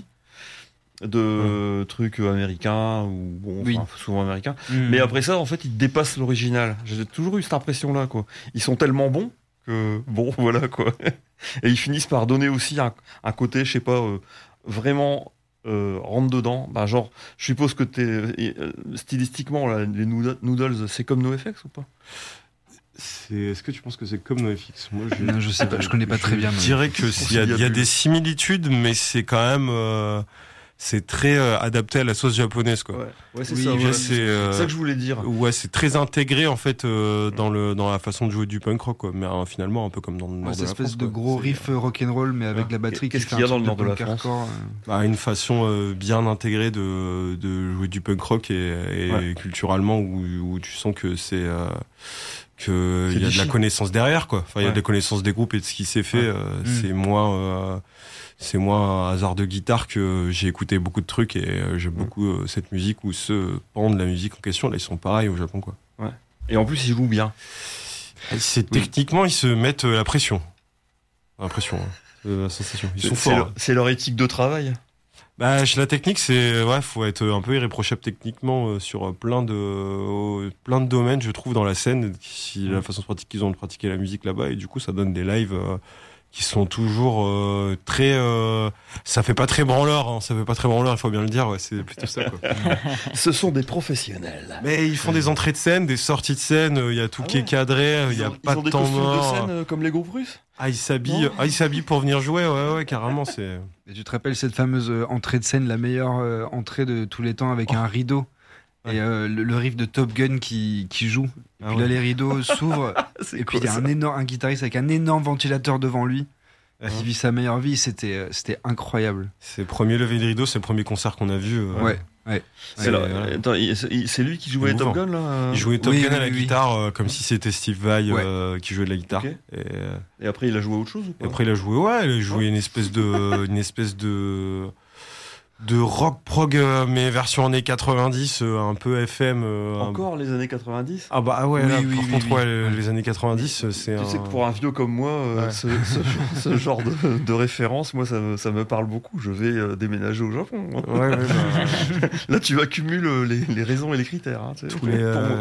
de trucs américains ou souvent américains. Mais après ça, en fait, ils dépassent l'original. J'ai toujours eu cette impression-là, quoi. Ils sont tellement bons que voilà, quoi. Et ils finissent par donner aussi un côté, je sais pas, vraiment. Rentre dedans, genre je suppose que stylistiquement là, les Noodles c'est comme NoFX ou pas? Est-ce que tu penses que c'est comme NoFX? Moi je sais pas, je connais pas très bien. Je dirais que il y a des similitudes, mais c'est quand même c'est très adapté à la sauce japonaise, quoi. Ouais, c'est ça. C'est ça que je voulais dire. Ouais, c'est très intégré en fait dans la façon de jouer du punk rock, quoi. Mais finalement un peu comme dans le nord de la France. Une espèce de gros riff rock'n'roll, mais avec la batterie. Qu'est-ce qu'il y a dans le nord de la France? Une façon bien intégrée de jouer du punk rock et culturellement où tu sens que c'est il y a de la connaissance derrière, quoi. Enfin, il y a des connaissances des groupes et de ce qui s'est fait. C'est moi un hasard de guitare que j'ai écouté beaucoup de trucs et j'aime beaucoup cette musique ou ceux pans de la musique en question. Là, ils sont pareils au Japon, quoi. Ouais. Et en plus, ils jouent bien. Techniquement, ils se mettent la pression. La sensation. Ils sont forts. C'est leur éthique de travail. La technique, faut être un peu irréprochable techniquement sur plein de domaines, je trouve, dans la scène, la façon qu'ils ont de pratiquer la musique là-bas, et du coup, ça donne des lives qui sont toujours très ça fait pas très branleur, il faut bien le dire, c'est plutôt ça, quoi. Ce sont des professionnels. Mais ils font des entrées de scène, des sorties de scène, il y a tout qui est cadré, il y a pas de temps mort. Ils ont des costumes de scène comme les groupes russes. Ils s'habillent pour venir jouer, ouais, carrément, c'est. Et tu te rappelles cette fameuse entrée de scène, la meilleure entrée de tous les temps, avec un rideau et le riff de Top Gun qui joue. Et puis là, les rideaux s'ouvrent. Et puis il y a un guitariste avec un énorme ventilateur devant lui. qui vit sa meilleure vie. C'était incroyable. C'est le premier lever de rideau, c'est le premier concert qu'on a vu. Ouais. C'est lui qui jouait Top Gun là. Il jouait Top Gun à la guitare, comme si c'était Steve Vai qui jouait de la guitare. Okay. Et après il a joué autre chose ou pas? Après il a joué une espèce de De rock prog, mais version années 90, un peu FM. Encore les années 90 ? Ah bah ouais, Oui, là, oui, par oui, contre, oui. ouais, les années 90, c'est Tu un... sais que pour un vieux comme moi, Ouais. ce genre de référence, moi, ça me parle beaucoup. Je vais déménager au Japon. Ouais, bah, Là, tu accumules les raisons et les critères. Hein, tu sais. tous les,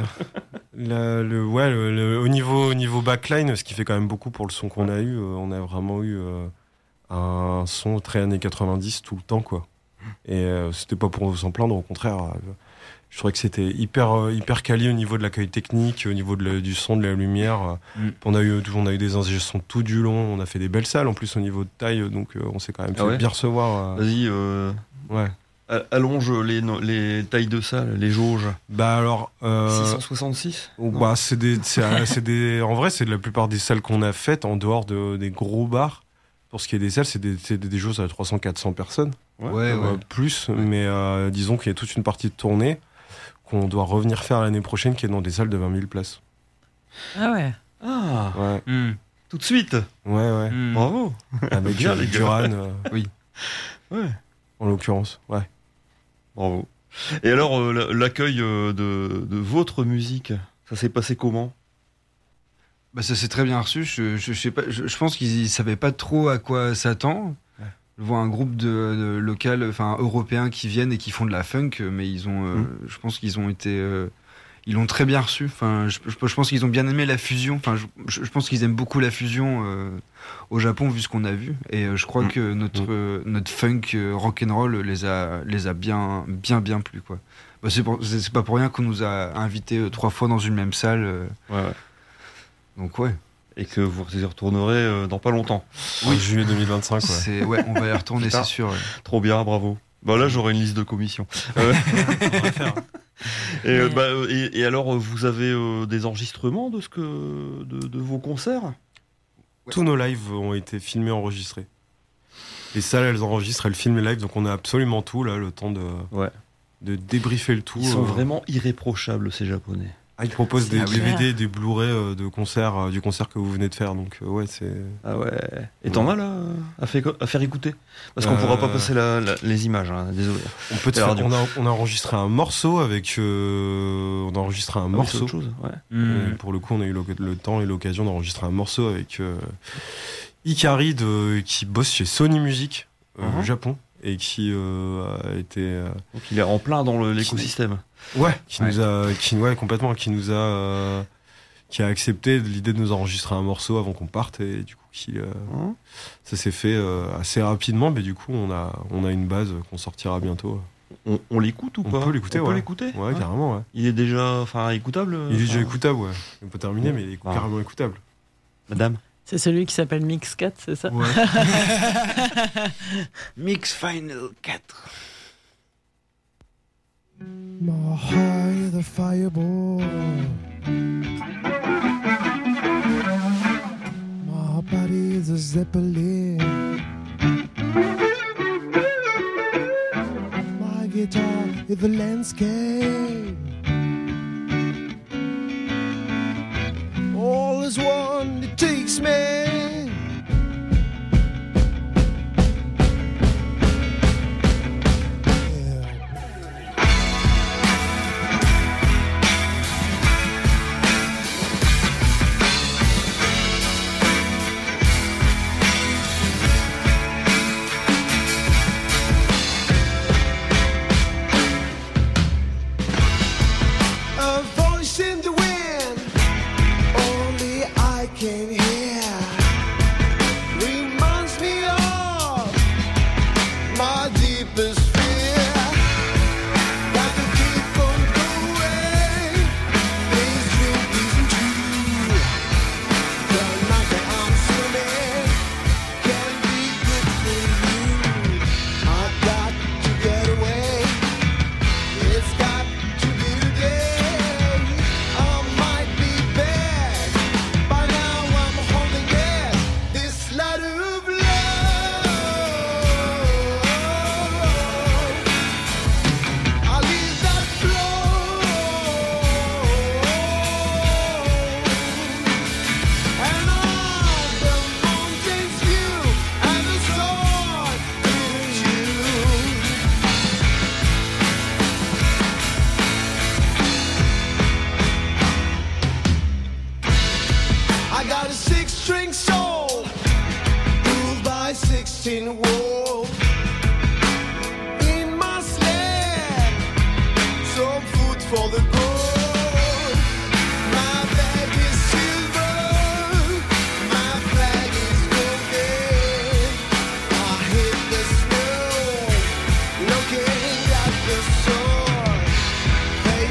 au niveau backline, ce qui fait quand même beaucoup pour le son qu'on a eu, on a vraiment eu un son très années 90 tout le temps, quoi. Et c'était pas pour s'en plaindre, au contraire. Je trouvais que c'était hyper quali au niveau de l'accueil technique, au niveau du son, de la lumière. On a eu des ingé sons tout du long, on a fait des belles salles en plus au niveau de taille, donc on s'est quand même fait bien recevoir. Vas-y, Ouais. allonge les tailles de salle, les jauges. Bah alors. 666 Bah en vrai, c'est la plupart des salles qu'on a faites en dehors des gros bars. Pour ce qui est des salles, c'est des jauges à 300-400 personnes. Ouais. Plus, mais disons qu'il y a toute une partie de tournée qu'on doit revenir faire l'année prochaine qui est dans des salles de 20 000 places. Ah ouais. Ah, Ouais, tout de suite. ouais. Bravo. Avec Bien, les gars. Duran, Oui. Ouais. en l'occurrence. Ouais. Bravo. Et alors, l'accueil de votre musique, ça s'est passé comment ? Bah, ça s'est très bien reçu. Je sais pas. Je pense qu'ils savaient pas trop à quoi s'attendre. Ouais. Je vois un groupe de local, enfin européens qui viennent et qui font de la funk, mais ils ont. Je pense qu'ils ont été. Ils l'ont très bien reçu. Enfin, je pense qu'ils ont bien aimé la fusion. Enfin, je pense qu'ils aiment beaucoup la fusion au Japon vu ce qu'on a vu. Et je crois que notre funk rock'n'roll les a bien plu, quoi. Bah, c'est pas pour rien qu'on nous a invités 3 fois dans une même salle. Ouais. Donc ouais. Et que vous y retournerez dans pas longtemps. En juillet 2025, ouais. On va y retourner, Putain. c'est sûr. Ouais. Trop bien, bravo. Bah là, j'aurai une liste de commissions. Et alors, vous avez des enregistrements de vos concerts ? Tous nos lives ont été filmés, enregistrés. Les salles, elles enregistrent, elles filment les lives, donc on a absolument tout, là, le temps de débriefer le tout. Ils sont vraiment irréprochables, ces Japonais. Ah, ils proposent des Ah oui. DVD, des Blu-ray de concerts, du concert que vous venez de faire, donc ouais, c'est... Ah ouais. Et t'en as là à faire écouter ? Parce qu'on pourra pas passer les images, hein, désolé. On peut te La faire, radio. on a enregistré un morceau avec... on a enregistré un Ah oui, c'est morceau. autre chose, ouais. Et pour le coup, on a eu le temps et l'occasion d'enregistrer un morceau avec Ikari qui bosse chez Sony Music au Japon et qui a été Donc il est en plein dans l'écosystème. qui a accepté l'idée de nous enregistrer un morceau avant qu'on parte et du coup ça s'est fait assez rapidement, mais du coup on a une base qu'on sortira bientôt. On l'écoute ou On pas ? peut l'écouter, On peut ouais. l'écouter ? Ouais, carrément, ouais. Il est déjà écoutable ? Il est déjà écoutable, ouais. Il n'est pas terminé, mais il est carrément écoutable. Madame ? C'est celui qui s'appelle Mix 4, c'est ça? Ouais. Mix Final 4. My heart the fireball. My body is a zeppelin. My guitar is the landscape. All is one, it takes me. A voice in the wind, only I can hear.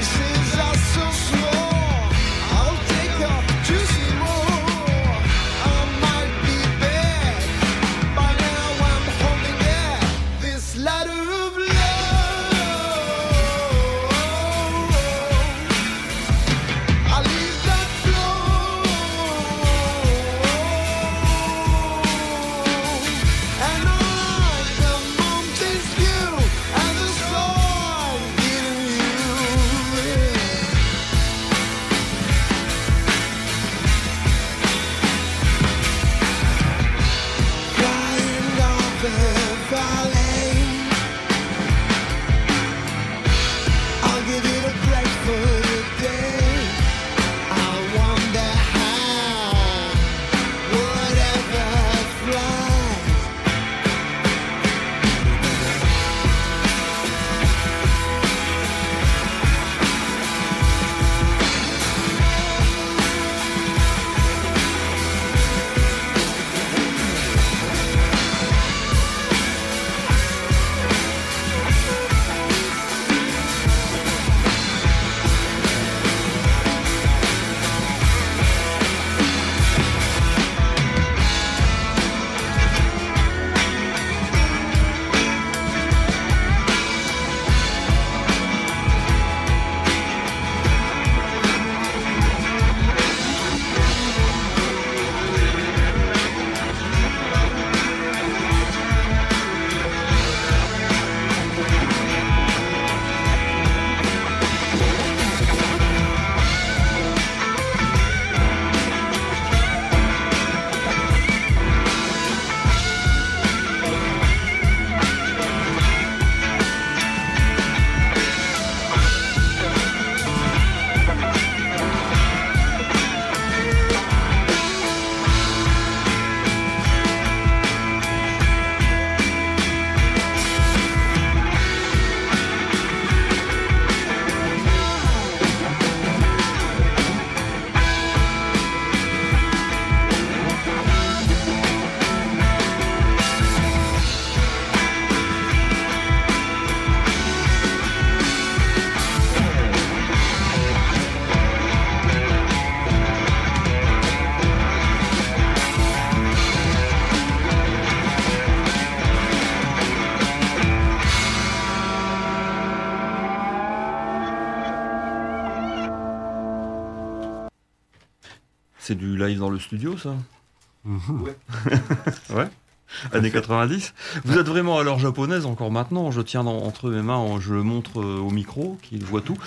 C'est du live dans le studio, ça? Ouais. Ouais. Années 90. Vous êtes vraiment à l'heure japonaise encore maintenant. Je tiens entre mes mains, je le montre au micro, qui voit tout.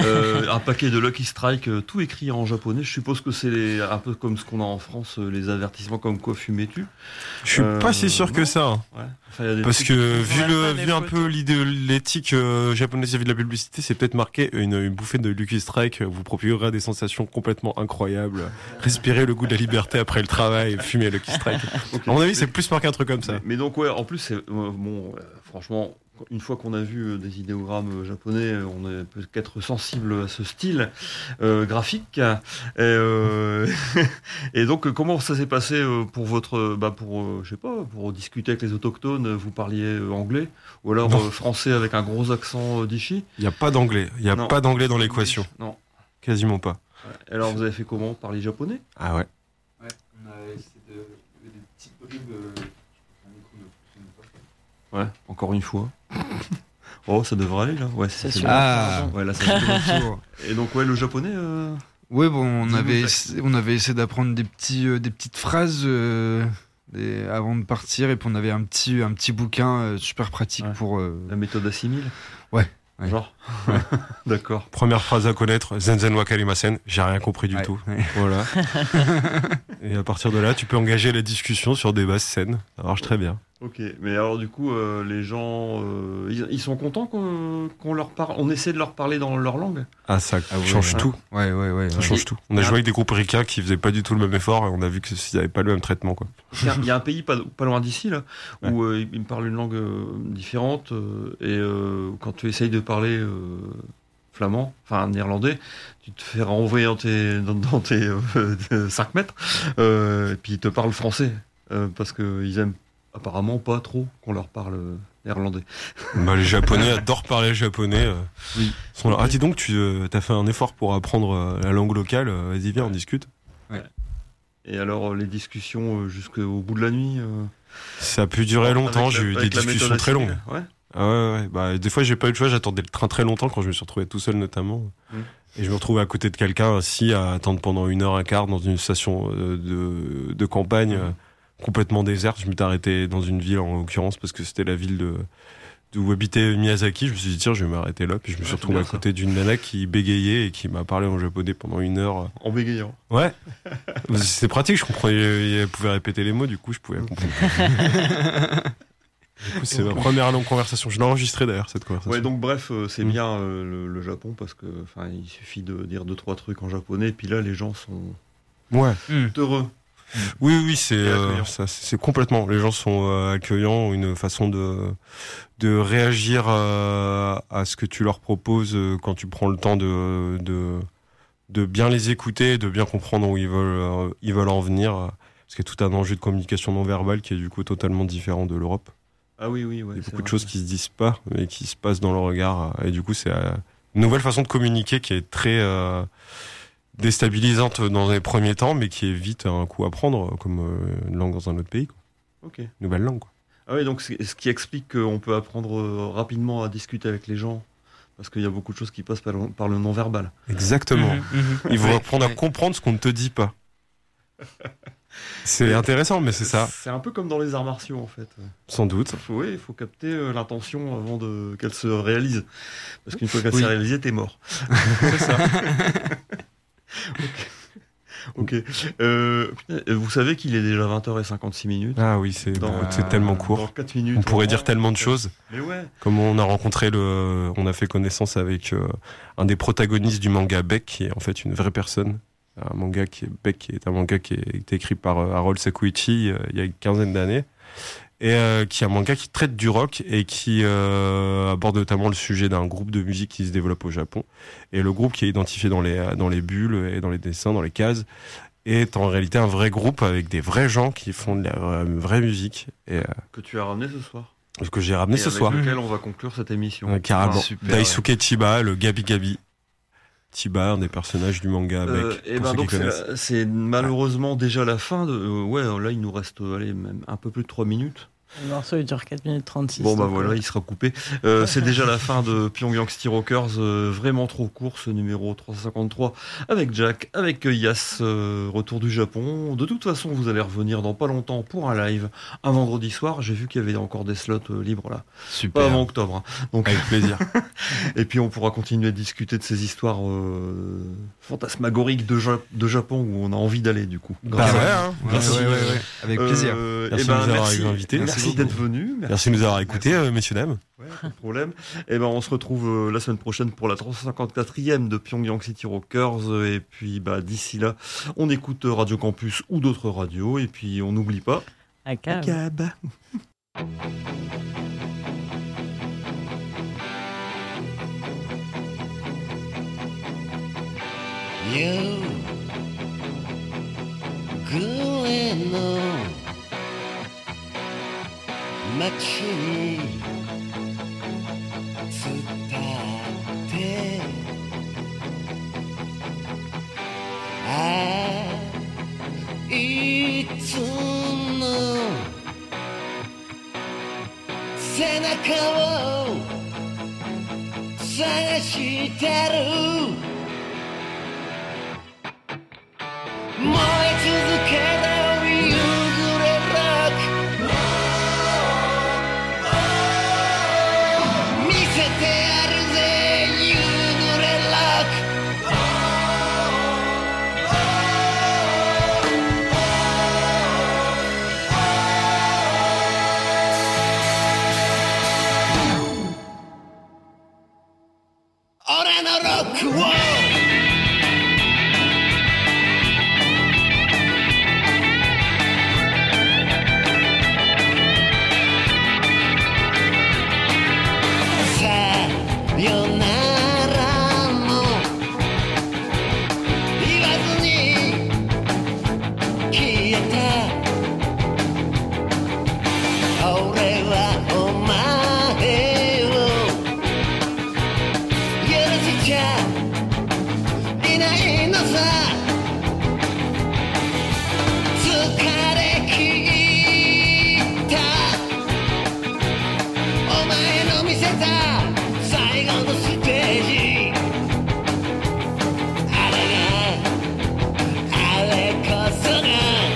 Un paquet de Lucky Strike, tout écrit en japonais. Je suppose que c'est un peu comme ce qu'on a en France, les avertissements comme quoi fumais-tu. Je suis pas si sûr que ça. Ouais. Enfin, y a des parce trucs que qui vu un peu l'éthique japonaise vis-à-vis de la publicité, c'est peut-être marqué une bouffée de Lucky Strike vous procurera des sensations complètement incroyables. Respirer le goût de la liberté après le travail, fumer Lucky Strike. Okay. À mon avis, c'est plus marqué un truc comme ça. Mais donc ouais, en plus c'est franchement, une fois qu'on a vu des idéogrammes japonais, on peut être sensible à ce style graphique. Et donc comment ça s'est passé pour votre, je sais pas, pour discuter avec les autochtones, vous parliez anglais ou alors français avec un gros accent d'ici? Il y a pas d'anglais, pas d'anglais dans l'équation. Non, quasiment pas. Ouais. Alors vous avez fait comment? Parler japonais? Ah ouais. Ouais, on a essayé de des petites bribes. Ouais, encore une fois. Oh, ça devrait aller là. Ouais, c'est sûr. Ah, ouais, là, ça Et donc ouais, le japonais. Ouais, bon, on avait essayé d'apprendre des petites phrases avant de partir, et puis on avait un petit bouquin super pratique pour la méthode assimile. Ouais. Genre. Ouais. D'accord. Première phrase à connaître, Zenzen wakarimasen, j'ai rien compris du tout. Ouais. Voilà. Et à partir de là, tu peux engager la discussion sur des bases saines. Ça marche très bien. Ok, mais alors du coup, les gens, ils sont contents qu'on leur parle, on essaie de leur parler dans leur langue. Ah, ça change tout. Ouais. Ça change tout. On a joué avec des groupes ricains qui faisaient pas du tout le même effort, et on a vu qu'ils n'avaient pas le même traitement, quoi. Il y a un pays pas loin d'ici là où ils parlent une langue différente, et quand tu essayes de parler flamand, enfin néerlandais, tu te fais renvoyer dans tes 5 mètres, et puis ils te parlent français parce qu'ils aiment apparemment pas trop qu'on leur parle néerlandais. Bah, les Japonais adorent parler japonais. Oui. Sont là. Ah, dis donc, tu as fait un effort pour apprendre la langue locale. Vas-y, viens, on discute. Et alors, les discussions jusqu'au bout de la nuit Ça a pu durer longtemps. J'ai eu des discussions très longues. Ouais. Ah ouais. Bah, des fois, j'ai pas eu le choix. J'attendais le train très longtemps quand je me suis retrouvé tout seul, notamment. Et je me retrouvais à côté de quelqu'un assis à attendre pendant 1h15 dans une station de campagne complètement déserte. Je m'étais arrêté dans une ville en l'occurrence parce que c'était la ville où habitait Miyazaki. Je me suis dit tiens, je vais m'arrêter là. Puis je me suis retrouvé à côté d'une nana qui bégayait et qui m'a parlé en japonais pendant 1 heure. En bégayant. Ouais. C'est pratique, je comprenais. Elle pouvait répéter les mots, du coup je pouvais comprendre. Du coup, c'est ma première longue conversation. Je l'ai enregistrée d'ailleurs, cette conversation. Ouais, donc bref, c'est bien le Japon parce que il suffit de dire 2-3 trucs en japonais et puis là les gens sont heureux. Oui, c'est complètement. Les gens sont accueillants, ont une façon de réagir à ce que tu leur proposes quand tu prends le temps de bien les écouter, de bien comprendre où ils veulent en venir. Parce qu'il y a tout un enjeu de communication non verbale qui est du coup totalement différent de l'Europe. Ah oui, ouais. Il y a beaucoup de choses qui se disent pas, mais qui se passent dans le regard. Et du coup, c'est une nouvelle façon de communiquer qui est très déstabilisante dans les premiers temps, mais qui est vite un coup à prendre, comme une langue dans un autre pays. Quoi. Ok. Nouvelle langue, quoi. Ah oui, donc c'est ce qui explique qu'on peut apprendre rapidement à discuter avec les gens, parce qu'il y a beaucoup de choses qui passent par le non-verbal. Exactement. Il faut apprendre à comprendre ce qu'on ne te dit pas. C'est intéressant, mais c'est ça. C'est un peu comme dans les arts martiaux, en fait. Sans doute. Il faut capter l'intention avant qu'elle se réalise. Parce qu'une fois qu'elle s'est réalisée, t'es mort. C'est ça. Ok. Vous savez qu'il est déjà 20h56. Ah oui, c'est tellement court. Dans 4 minutes. On pourrait dire tellement de choses. Mais ouais. Comme on a fait connaissance avec un des protagonistes du manga Beck, qui est en fait une vraie personne. Un manga qui est un manga qui a été écrit par Harold Sakuichi il y a une quinzaine d'années. Et qui est un manga qui traite du rock et qui aborde notamment le sujet d'un groupe de musique qui se développe au Japon. Et le groupe qui est identifié dans les bulles et dans les dessins, dans les cases, est en réalité un vrai groupe avec des vrais gens qui font de la vraie musique. Et, que tu as ramené ce soir. Que j'ai ramené ce soir. Avec lequel on va conclure cette émission. Carrément. Daisuke Chiba, le Gabi Gabi. Chiba, un des personnages du manga avec. Et ben donc c'est malheureusement déjà la fin de. Là il nous reste même un peu plus de 3 minutes. Le morceau il dure 4 minutes 36. Bon bah voilà, il sera coupé. C'est déjà la fin de Pyongyang City Rockers, vraiment trop court ce numéro 353 avec Jack, avec Yas, retour du Japon. De toute façon, vous allez revenir dans pas longtemps pour un live un vendredi soir. J'ai vu qu'il y avait encore des slots libres là. Super. Pas avant octobre. Hein. Donc avec plaisir. Et puis on pourra continuer à discuter de ces histoires fantasmagoriques de Japon où on a envie d'aller du coup. Merci. Avec plaisir. Merci de nous avoir invités. Merci d'être venu. Merci de nous avoir écoutés, messieurs, dames. Ouais, pas de problème. Et ben, on se retrouve la semaine prochaine pour la 354e de Pyongyang City Rockers. Et puis, d'ici là, on écoute Radio Campus ou d'autres radios. Et puis, on n'oublie pas. ACAB. You going on 街に伝っていつの背中を探してる燃え続ける夕暮れロック見せてやるぜ夕暮れロック俺のロックをないのさ疲れ切ったお前の見せた最後のステージあれこそが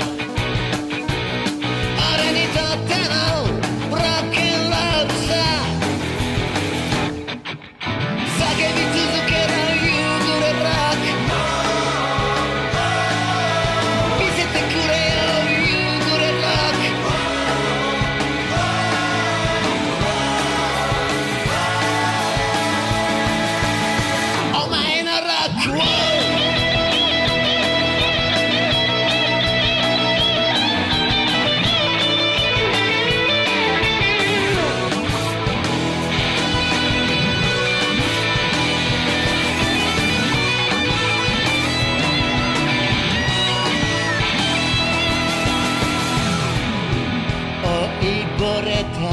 俺にとってのブロッケンラブさ叫び続けろ夕暮れロック見せてくれよ夕暮れロックお前のロックを追いぼれた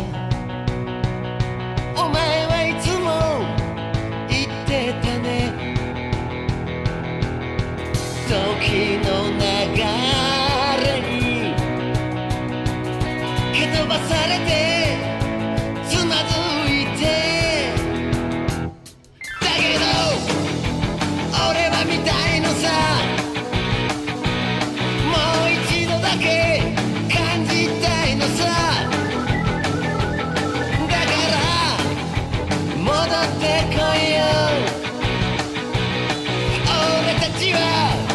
お前はいつも言ってたね時の流れに蹴飛ばされてつまずいてだけど俺は見たいのさもう一度だけ感じたいのさだから戻ってこいよ俺たちは